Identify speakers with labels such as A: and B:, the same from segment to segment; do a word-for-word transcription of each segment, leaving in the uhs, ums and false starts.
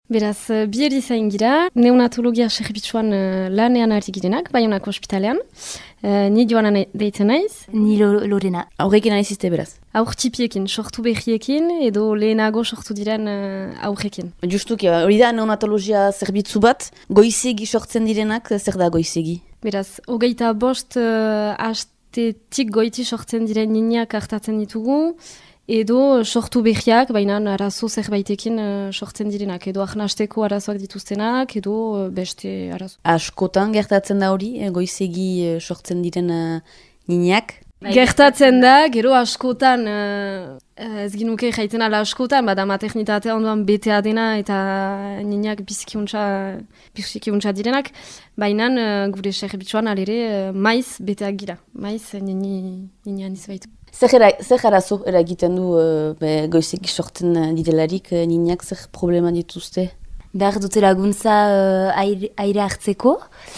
A: Beraz, bi erizain gira, neonatologia zerbitzuan uh, lanean ari girenak, Baionako ospitalean. Uh, ni Joana deitzen naiz.
B: Ni lo, Lorena.
C: Aurrekin naizizte beraz?
A: Aur txipiekin, sortu behiekin, edo lehenago sortu diren uh, aurrekin.
C: Justuki, hori da neonatologia zerbitzu bat, goizegi sortzen direnak, zer da goizegi?
A: Beraz, hogeita bost uh, astetik goiti sortzen diren niniak hartatzen ditugu, edo sortu behiak, baina arazo zerbaitekin uh, sortzen direnak, edo ahnasteko arazoak dituztenak, edo uh, beste arazo.
C: Askotan gertatzen da hori, eh, goizegi uh, sortzen diren uh, niniak?
A: Gertatzen da, gero askotan, uh, ez ginuke jaiten ala askotan, bada maternitatea ondoan betea dena eta niniak bizkiuntza, bizkiuntza direnak, baina uh, gure zerbitzuan alere uh, maiz beteak gira, maiz nini, nini handiz baitu.
C: Zer arazo eragiten du uh, goizegi sortzen direlarik uh, niniak, zer problema dituzte?
B: Behar dute laguntza uh, aire, aire hartzeko,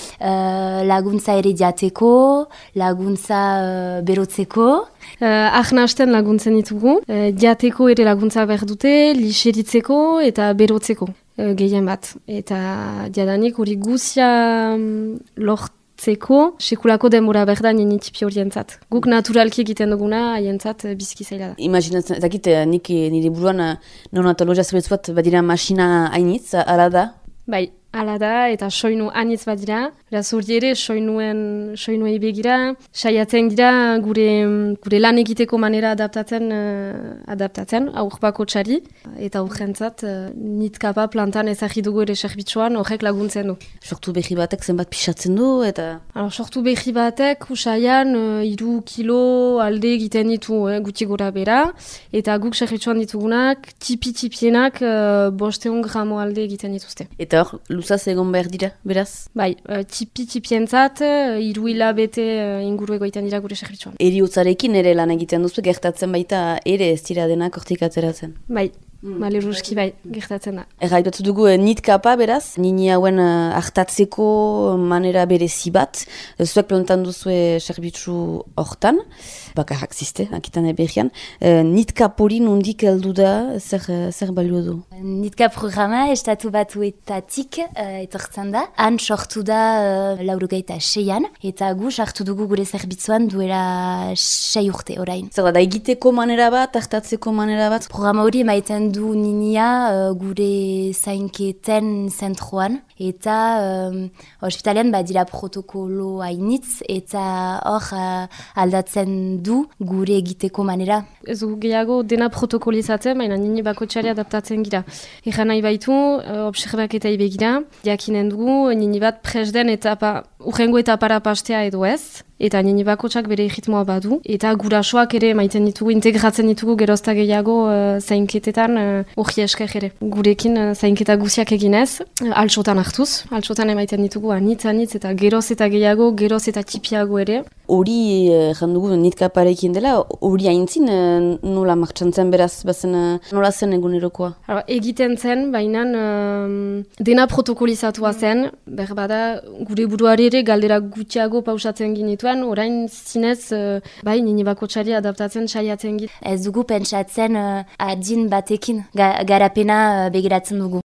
B: uh, laguntza ere diateko, laguntza uh, berotzeko.
A: Uh, Ahnasten laguntzen ditugu, uh, diateko ere laguntza behar dute, lixeritzeko eta berotzeko uh, gehien bat. Eta diadanik hori guzia um, lort Zeko, sekulako denbora berda nini tipi horientzat. Guk naturalki egiten duguna, haientzat biziki zaila da.
C: Imaginatzen, ezakit, nik nire buruan neonatologia zerbitzu bat badira masina hainitz, ala da?
A: Bai, ala da, eta soinu hainitz badira. Beraz hori ere, soinuen, soinuei begira, saiatzen gira gure, gure lan egiteko manera adaptatzen, uh, adaptatzen, aurpako txari. Eta aurrentzat, uh, nitkapa plantan ezagri dugu ere zerbitzuan horrek laguntzen du.
C: Sortu behi batek zenbat pisatzen du, eta...
A: Alors, sortu behi batek, usaian, uh, iru kilo alde egiten ditu, eh, guti gora bera. Eta guk zerbitzuan ditugunak, tipi-tipienak, uh, bosteun gramo alde egiten dituzte.
C: Eta hor, luzaz egon behar dira, beraz?
A: Bai, uh, tipi-tipientzat, hiru hilabete uh, inguru egoiten dira gure zerbitzuan.
C: Eriotzarekin ere lan egiten duzu, gertatzen baita ere ez dira denak hortik ateratzen.
A: Bai, mm. Maleruski bai, gertatzen da.
C: Erraipatu dugu nitkapa beraz, nini hauen uh, hartatzeko manera berezi bat, zuek plantan duzue zerbitzu hortan, bakarrak ziste, akitan eberrian. Uh, nitkap hori nondik heldu da, zer, zer balio du?
B: Nitka programa estatu batuetatik uh, etortzen da. Han sortu da uh, laurogeita seian, eta gu sartu dugu gure zerbitzuan duela sei urte orain.
C: Zer da, da egiteko manera bat, hartatzeko manera bat?
B: Programa hori maiten du ninia uh, gure zainketen zentroan, eta um, ospitalean badira protokolo hainitz, eta hor uh, aldatzen du gure egiteko manera.
A: Ez dugu gehiago dena protokolizatzen, baina nini bakotxari adaptatzen gira. Egan nahi baitu, uh, observaketa ibegira, jakinen dugu, nini bat presden etapa, urrengo etapara pastea edo ez, eta nini bakotxak bere ritmoa badu, eta gurasoak ere maiten ditugu, integratzen ditugu gerozta gehiago uh, zainketetan hori uh, esker ere. Gurekin uh, zainketa guziak eginez, uh, altsotan hartuz, altsotan emaiten ditugu anitz, anitz, eta geroz eta gehiago, geroz eta tipiago ere.
C: Hori, jandugu, nitkaparekin dela, hori haintzin nola martxan zen beraz, bazen nola zen egunerokoa? Alors, egiten zen, baina um, dena protokolizatua zen, berbada gure buruari ere galdera gutxiago pausatzen ginituen, orain zinez, uh, bai, nini bakotxari adaptatzen saiatzen git.
B: Ez dugu pentsatzen uh, adin batekin, ga, garapena uh, begiratzen dugu.